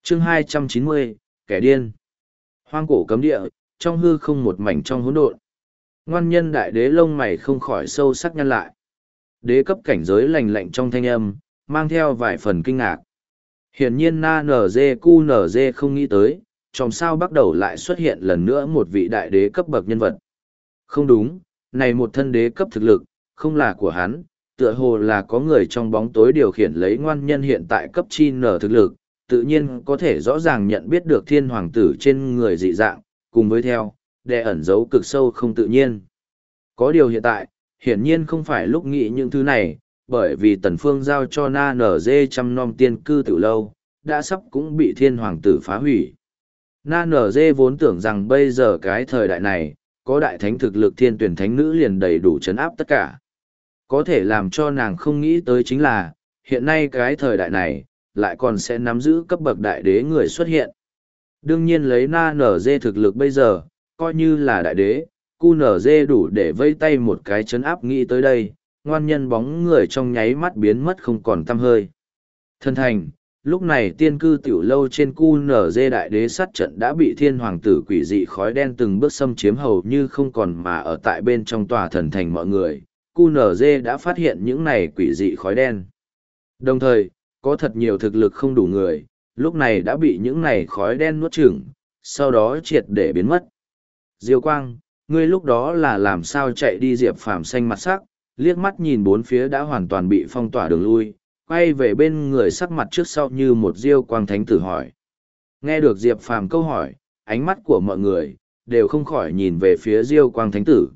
Chương 290, kẻ điên. Hoang cổ cấm địa, trong hư không một mảnh trong hỗn độn. Ngoan nhân đại đế lông mày không khỏi sâu sắc nhăn lại. Đế cấp cảnh giới lành lạnh trong thanh âm, mang theo vài phần kinh ngạc. Hiển nhiên Na NG QNG không nghĩ tới, trong sao bắt đầu lại xuất hiện lần nữa một vị đại đế cấp bậc nhân vật. Không đúng, này một thân đế cấp thực lực, không là của hắn, tựa hồ là có người trong bóng tối điều khiển lấy ngoan nhân hiện tại cấp chi nở thực lực, tự nhiên có thể rõ ràng nhận biết được thiên hoàng tử trên người dị dạng, cùng với theo, đè ẩn dấu cực sâu không tự nhiên. Có điều hiện tại, hiển nhiên không phải lúc nghĩ những thứ này, bởi vì Tần Phương giao cho Na NG chăm nom tiên cư tiểu lâu, đã sắp cũng bị thiên hoàng tử phá hủy. Na NG vốn tưởng rằng bây giờ cái thời đại này, có đại thánh thực lực thiên tuyển thánh nữ liền đầy đủ chấn áp tất cả. Có thể làm cho nàng không nghĩ tới chính là, hiện nay cái thời đại này, lại còn sẽ nắm giữ cấp bậc đại đế người xuất hiện. Đương nhiên lấy Na NG thực lực bây giờ, coi như là đại đế, QNG đủ để vây tay một cái chấn áp nghĩ tới đây, ngoan nhân bóng người trong nháy mắt biến mất không còn tăm hơi. Thân thành, lúc này tiên cư tiểu lâu trên QNG đại đế sát trận đã bị thiên hoàng tử quỷ dị khói đen từng bước xâm chiếm hầu như không còn mà ở tại bên trong tòa thần thành mọi người, QNG đã phát hiện những này quỷ dị khói đen. Đồng thời, có thật nhiều thực lực không đủ người, lúc này đã bị những này khói đen nuốt chửng, sau đó triệt để biến mất. Diêu Quang, ngươi lúc đó là làm sao chạy đi? Diệp Phàm xanh mặt sắc, liếc mắt nhìn bốn phía đã hoàn toàn bị phong tỏa đường lui, quay về bên người sắc mặt trước sau như một Diêu Quang thánh tử hỏi. Nghe được Diệp Phàm câu hỏi, ánh mắt của mọi người đều không khỏi nhìn về phía Diêu Quang thánh tử.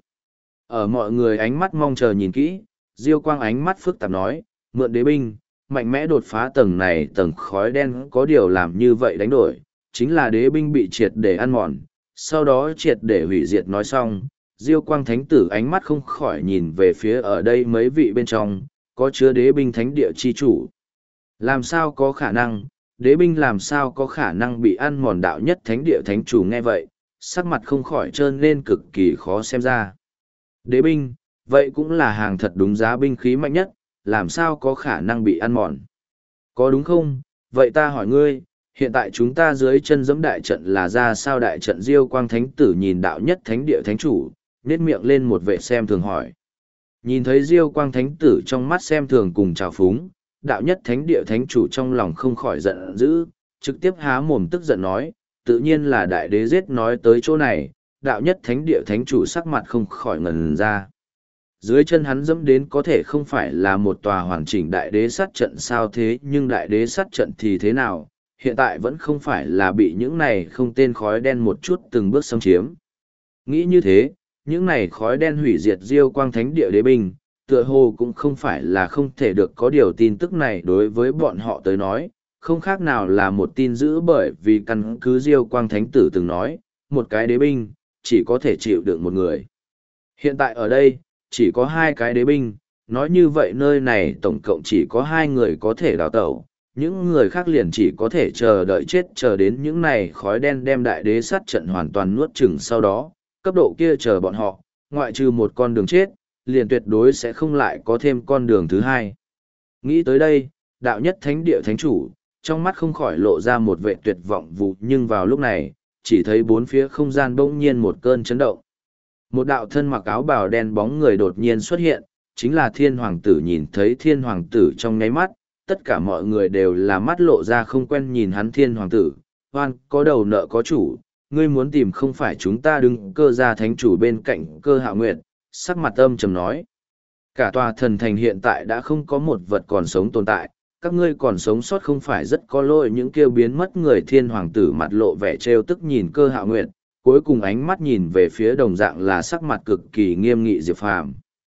Ở mọi người ánh mắt mong chờ nhìn kỹ, Diêu Quang ánh mắt phức tạp nói, mượn đế binh, mạnh mẽ đột phá tầng này tầng khói đen, có điều làm như vậy đánh đổi, chính là đế binh bị triệt để ăn mòn, sau đó triệt để hủy diệt. Nói xong, Diêu Quang thánh tử ánh mắt không khỏi nhìn về phía ở đây mấy vị bên trong, có chứa đế binh thánh địa chi chủ. Làm sao có khả năng, đế binh làm sao có khả năng bị ăn mòn? Đạo nhất thánh địa thánh chủ nghe vậy, sắc mặt không khỏi trơn lên cực kỳ khó xem ra. Đế binh, vậy cũng là hàng thật đúng giá binh khí mạnh nhất, làm sao có khả năng bị ăn mòn? Có đúng không? Vậy ta hỏi ngươi, hiện tại chúng ta dưới chân giẫm đại trận là ra sao? Đại trận Diêu Quang thánh tử nhìn đạo nhất thánh địa thánh chủ, nhếch miệng lên một vẻ xem thường hỏi. Nhìn thấy Diêu Quang thánh tử trong mắt xem thường cùng trào phúng, đạo nhất thánh địa thánh chủ trong lòng không khỏi giận dữ, trực tiếp há mồm tức giận nói, tự nhiên là đại đế giết. Nói tới chỗ này, đạo nhất thánh địa thánh chủ sắc mặt không khỏi ngần ra. Dưới chân hắn dẫm đến có thể không phải là một tòa hoàn chỉnh đại đế sát trận sao? Thế nhưng đại đế sát trận thì thế nào? Hiện tại vẫn không phải là bị những này không tên khói đen một chút từng bước xâm chiếm. Nghĩ như thế, những này khói đen hủy diệt Diêu Quang thánh địa đế binh, tựa hồ cũng không phải là không thể được. Có điều tin tức này đối với bọn họ tới nói, không khác nào là một tin dữ, bởi vì căn cứ Diêu Quang thánh tử từng nói, một cái đế binh chỉ có thể chịu được một người. Hiện tại ở đây chỉ có hai cái đế binh, nói như vậy nơi này tổng cộng chỉ có hai người có thể đào tẩu, những người khác liền chỉ có thể chờ đợi chết, chờ đến những này khói đen đem đại đế sát trận hoàn toàn nuốt chửng. Sau đó, cấp độ kia chờ bọn họ, ngoại trừ một con đường chết, liền tuyệt đối sẽ không lại có thêm con đường thứ hai. Nghĩ tới đây, đạo nhất thánh địa thánh chủ, trong mắt không khỏi lộ ra một vẻ tuyệt vọng vụ, nhưng vào lúc này, chỉ thấy bốn phía không gian bỗng nhiên một cơn chấn động. Một đạo thân mặc áo bào đen bóng người đột nhiên xuất hiện, chính là thiên hoàng tử. Nhìn thấy thiên hoàng tử trong nháy mắt, tất cả mọi người đều là mắt lộ ra không quen nhìn hắn. Thiên hoàng tử, hoan có đầu nợ có chủ, ngươi muốn tìm không phải chúng ta. Đứng Cơ Gia thánh chủ bên cạnh Cơ Hạo Nguyệt, sắc mặt âm trầm nói. Cả tòa thần thành hiện tại đã không có một vật còn sống tồn tại, các ngươi còn sống sót không phải rất có lỗi. Những kêu biến mất người. Thiên hoàng tử mặt lộ vẻ trêu tức nhìn Cơ Hạo Nguyệt, cuối cùng ánh mắt nhìn về phía đồng dạng là sắc mặt cực kỳ nghiêm nghị Diệp Phàm.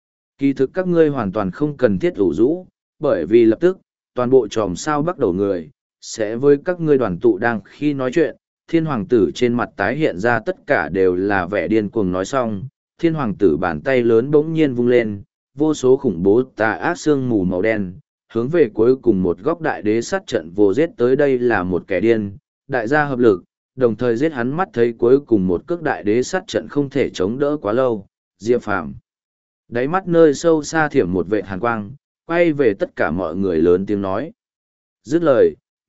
Kỳ thực các ngươi hoàn toàn không cần thiết ủ rũ, bởi vì lập tức, toàn bộ chòm sao bắt đầu người, sẽ với các ngươi đoàn tụ. Đang khi nói chuyện, thiên hoàng tử trên mặt tái hiện ra tất cả đều là vẻ điên cuồng. Nói xong, thiên hoàng tử bàn tay lớn bỗng nhiên vung lên, vô số khủng bố tà ác sương mù màu đen, hướng về cuối cùng một góc đại đế sát trận vô giết tới. Đây là một kẻ điên, đại gia hợp lực, đồng thời giết hắn. Mắt thấy cuối cùng một cước đại đế sát trận không thể chống đỡ quá lâu, Diệp Phàm đáy mắt nơi sâu xa thiểm một vệt hàn quang, quay về tất cả mọi người lớn tiếng nói. Dứt lời,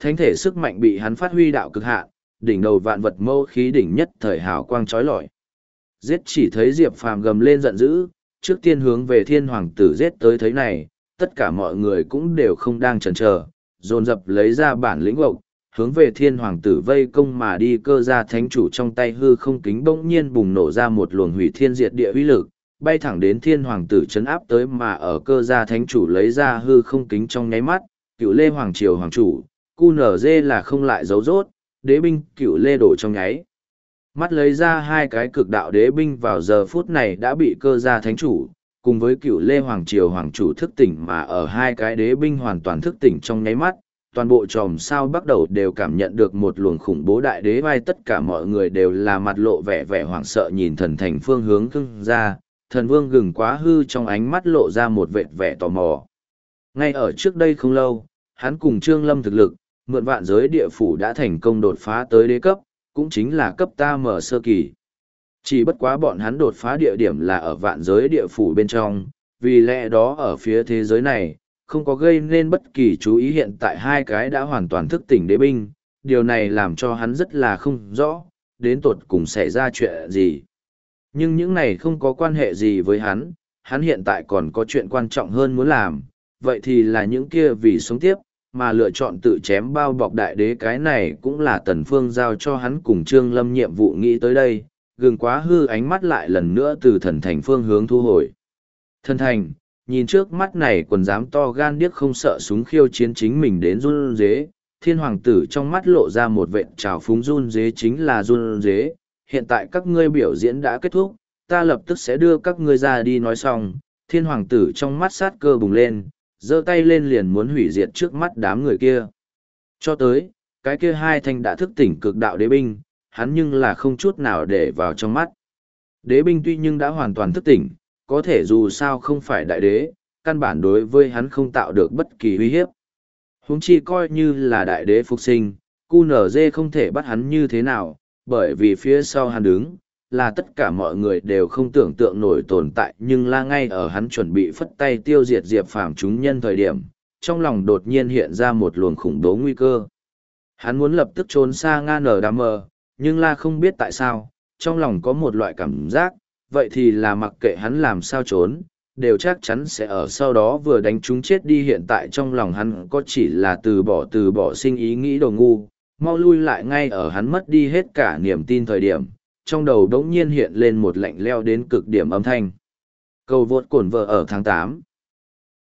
thánh thể sức mạnh bị hắn phát huy đạo cực hạn, đỉnh đầu vạn vật mâu khí đỉnh nhất thời hào quang chói lọi. Giết, chỉ thấy Diệp Phàm gầm lên giận dữ, trước tiên hướng về thiên hoàng tử giết tới. Thấy này, tất cả mọi người cũng đều không đang chần chờ, dồn dập lấy ra bản lĩnh gộc, hướng về thiên hoàng tử vây công mà đi. Cơ gia thánh chủ trong tay hư không kính bỗng nhiên bùng nổ ra một luồng hủy thiên diệt địa uy lực, bay thẳng đến thiên hoàng tử chấn áp tới. Mà ở cơ gia thánh chủ lấy ra hư không kính trong nháy mắt, Cựu Lê hoàng triều hoàng chủ QNZ là không lại giấu rốt, đế binh Cựu Lê đổ trong nháy mắt lấy ra hai cái cực đạo đế binh vào giờ phút này đã bị cơ gia thánh chủ cùng với Cựu Lê hoàng triều hoàng chủ thức tỉnh. Mà ở hai cái đế binh hoàn toàn thức tỉnh trong nháy mắt, toàn bộ chòm sao bắt đầu đều cảm nhận được một luồng khủng bố đại đế vai. Tất cả mọi người đều là mặt lộ vẻ vẻ hoảng sợ nhìn thần thành phương hướng cưng ra. Thần vương gừng quá hư trong ánh mắt lộ ra một vệt vẻ tò mò. Ngay ở trước đây không lâu, hắn cùng Trương Lâm thực lực, mượn vạn giới địa phủ đã thành công đột phá tới đế cấp, cũng chính là cấp ta mở sơ kỳ. Chỉ bất quá bọn hắn đột phá địa điểm là ở vạn giới địa phủ bên trong, vì lẽ đó ở phía thế giới này, không có gây nên bất kỳ chú ý. Hiện tại hai cái đã hoàn toàn thức tỉnh đế binh, điều này làm cho hắn rất là không rõ, đến tột cùng xảy ra chuyện gì. Nhưng những này không có quan hệ gì với hắn hiện tại còn có chuyện quan trọng hơn muốn làm, vậy thì là những kia vì sống tiếp, mà lựa chọn tự chém bao bọc đại đế. Cái này cũng là Tần Phương giao cho hắn cùng Trương Lâm nhiệm vụ. Nghĩ tới đây, gừng quá hư ánh mắt lại lần nữa từ thần thành phương hướng thu hồi. Thần thành, nhìn trước mắt này quần dám to gan điếc không sợ súng khiêu chiến chính mình đến run rế, thiên hoàng tử trong mắt lộ ra một vệt trào phúng. Run rế chính là run rế, hiện tại các ngươi biểu diễn đã kết thúc, ta lập tức sẽ đưa các ngươi ra đi. Nói xong, thiên hoàng tử trong mắt sát cơ bùng lên, giơ tay lên liền muốn hủy diệt trước mắt đám người kia. Cho tới, cái kia hai thanh đã thức tỉnh cực đạo đế binh, hắn nhưng là không chút nào để vào trong mắt. Đế binh tuy nhưng đã hoàn toàn thức tỉnh, có thể dù sao không phải đại đế, căn bản đối với hắn không tạo được bất kỳ uy hiếp. Huống chi coi như là đại đế phục sinh, QNZ không thể bắt hắn như thế nào, bởi vì phía sau hắn đứng, là tất cả mọi người đều không tưởng tượng nổi tồn tại. Nhưng là ngay ở hắn chuẩn bị phất tay tiêu diệt Diệp Phàm chúng nhân thời điểm, trong lòng đột nhiên hiện ra một luồng khủng bố nguy cơ. Hắn muốn lập tức trốn xa ngang ở đám mờ, nhưng là không biết tại sao, trong lòng có một loại cảm giác, vậy thì là mặc kệ hắn làm sao trốn, đều chắc chắn sẽ ở sau đó vừa đánh chúng chết đi. Hiện tại trong lòng hắn có chỉ là từ bỏ sinh ý nghĩ đồ ngu, mau lui lại. Ngay ở hắn mất đi hết cả niềm tin thời điểm, trong đầu đống nhiên hiện lên một lạnh leo đến cực điểm âm thanh. Cầu vượt cổn vợ ở tháng 8.